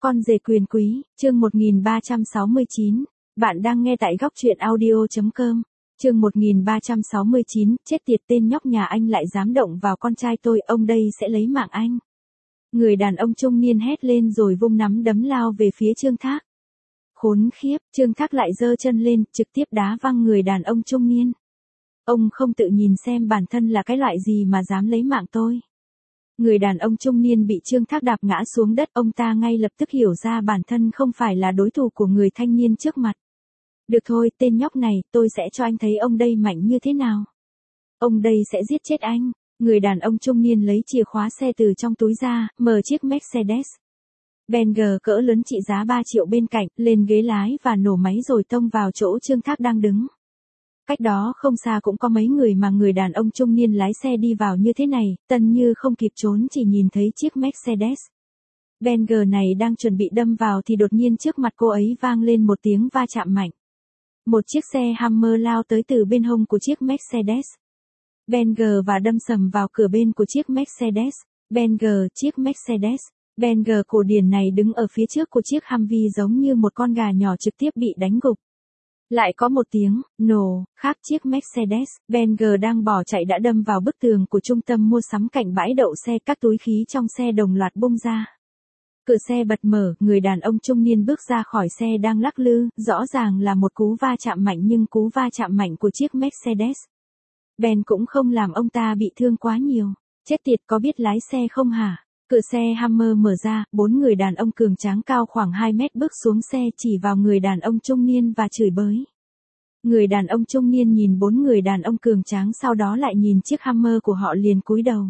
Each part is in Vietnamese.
Con rể quyền quý, chương 1369. Bạn đang nghe tại góc truyện audio.com. Chương 1369, chết tiệt, tên nhóc nhà anh lại dám động vào con trai tôi, ông đây sẽ lấy mạng anh. Người đàn ông trung niên hét lên rồi vung nắm đấm lao về phía Trương Thác. Khốn khiếp, Trương Thác lại giơ chân lên, trực tiếp đá văng người đàn ông trung niên. Ông không tự nhìn xem bản thân là cái loại gì mà dám lấy mạng tôi. Người đàn ông trung niên bị Trương Thác đạp ngã xuống đất, ông ta ngay lập tức hiểu ra bản thân không phải là đối thủ của người thanh niên trước mặt. Được thôi, tên nhóc này, tôi sẽ cho anh thấy ông đây mạnh như thế nào. Ông đây sẽ giết chết anh. Người đàn ông trung niên lấy chìa khóa xe từ trong túi ra, mở chiếc Mercedes Benz cỡ lớn trị giá 3 triệu bên cạnh, lên ghế lái và nổ máy rồi tông vào chỗ Trương Thác đang đứng. Cách đó không xa cũng có mấy người mà người đàn ông trung niên lái xe đi vào như thế này, Tân Như không kịp trốn chỉ nhìn thấy chiếc Mercedes Benz này đang chuẩn bị đâm vào thì đột nhiên trước mặt cô ấy vang lên một tiếng va chạm mạnh. Một chiếc xe Hummer lao tới từ bên hông của chiếc Mercedes Benz và đâm sầm vào cửa bên của chiếc Mercedes Benz. Chiếc Mercedes Benz cổ điển này đứng ở phía trước của chiếc Humvee giống như một con gà nhỏ trực tiếp bị đánh gục. Lại có một tiếng nổ khác, chiếc Mercedes Benz đang bỏ chạy đã đâm vào bức tường của trung tâm mua sắm cạnh bãi đậu xe, các túi khí trong xe đồng loạt bung ra. Cửa xe bật mở, người đàn ông trung niên bước ra khỏi xe đang lắc lư, rõ ràng là một cú va chạm mạnh, nhưng cú va chạm mạnh của chiếc Mercedes Benz cũng không làm ông ta bị thương quá nhiều. Chết tiệt, có biết lái xe không hả? Cửa xe Hummer mở ra, 4 người đàn ông cường tráng cao khoảng 2 mét bước xuống xe chỉ vào người đàn ông trung niên và chửi bới. Người đàn ông trung niên nhìn 4 người đàn ông cường tráng, sau đó lại nhìn chiếc Hummer của họ liền cúi đầu.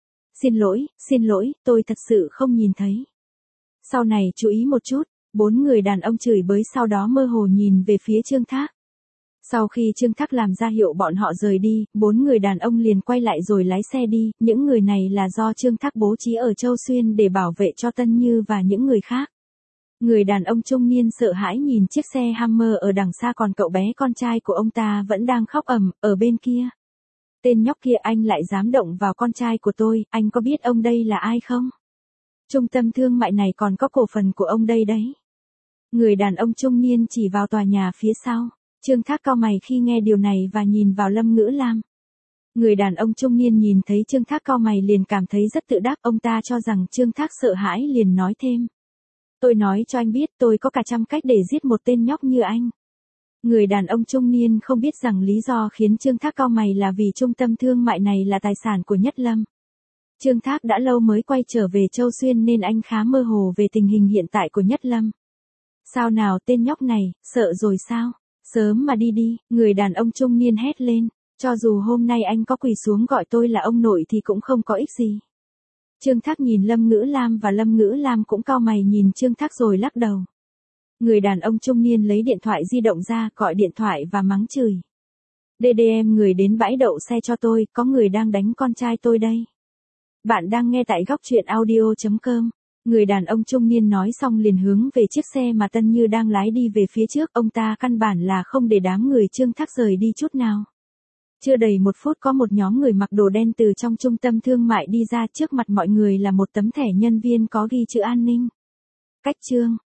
Xin lỗi, tôi thật sự không nhìn thấy. Sau này chú ý một chút, 4 người đàn ông chửi bới sau đó mơ hồ nhìn về phía Trương Thác. Sau khi Trương Thác làm ra hiệu bọn họ rời đi, 4 người đàn ông liền quay lại rồi lái xe đi, những người này là do Trương Thác bố trí ở Châu Xuyên để bảo vệ cho Tân Như và những người khác. Người đàn ông trung niên sợ hãi nhìn chiếc xe Hummer ở đằng xa, còn cậu bé con trai của ông ta vẫn đang khóc ầm ở bên kia. Tên nhóc kia, anh lại dám động vào con trai của tôi, anh có biết ông đây là ai không? Trung tâm thương mại này còn có cổ phần của ông đây đấy. Người đàn ông trung niên chỉ vào tòa nhà phía sau. Trương Thác cau mày khi nghe điều này và nhìn vào Lâm Ngữ Lam. Người đàn ông trung niên nhìn thấy Trương Thác cau mày liền cảm thấy rất tự đắc, ông ta cho rằng Trương Thác sợ hãi liền nói thêm. Tôi nói cho anh biết, tôi có cả trăm cách để giết một tên nhóc như anh. Người đàn ông trung niên không biết rằng lý do khiến Trương Thác cau mày là vì trung tâm thương mại này là tài sản của Nhất Lâm. Trương Thác đã lâu mới quay trở về Châu Xuyên nên anh khá mơ hồ về tình hình hiện tại của Nhất Lâm. Sao nào, tên nhóc này, sợ rồi sao? Sớm mà đi đi, người đàn ông trung niên hét lên, cho dù hôm nay anh có quỳ xuống gọi tôi là ông nội thì cũng không có ích gì. Trương Thác nhìn Lâm Ngữ Lam và Lâm Ngữ Lam cũng cau mày nhìn Trương Thác rồi lắc đầu. Người đàn ông trung niên lấy điện thoại di động ra, gọi điện thoại và mắng chửi. DDM người đến bãi đậu xe cho tôi, có người đang đánh con trai tôi đây. Bạn đang nghe tại góc truyện audio.com. Người đàn ông trung niên nói xong liền hướng về chiếc xe mà Tân Như đang lái đi về phía trước, ông ta căn bản là không để đám người Trương Thác rời đi chút nào. Chưa đầy 1 phút có một nhóm người mặc đồ đen từ trong trung tâm thương mại đi ra, trước mặt mọi người là một tấm thẻ nhân viên có ghi chữ an ninh. Cách trương,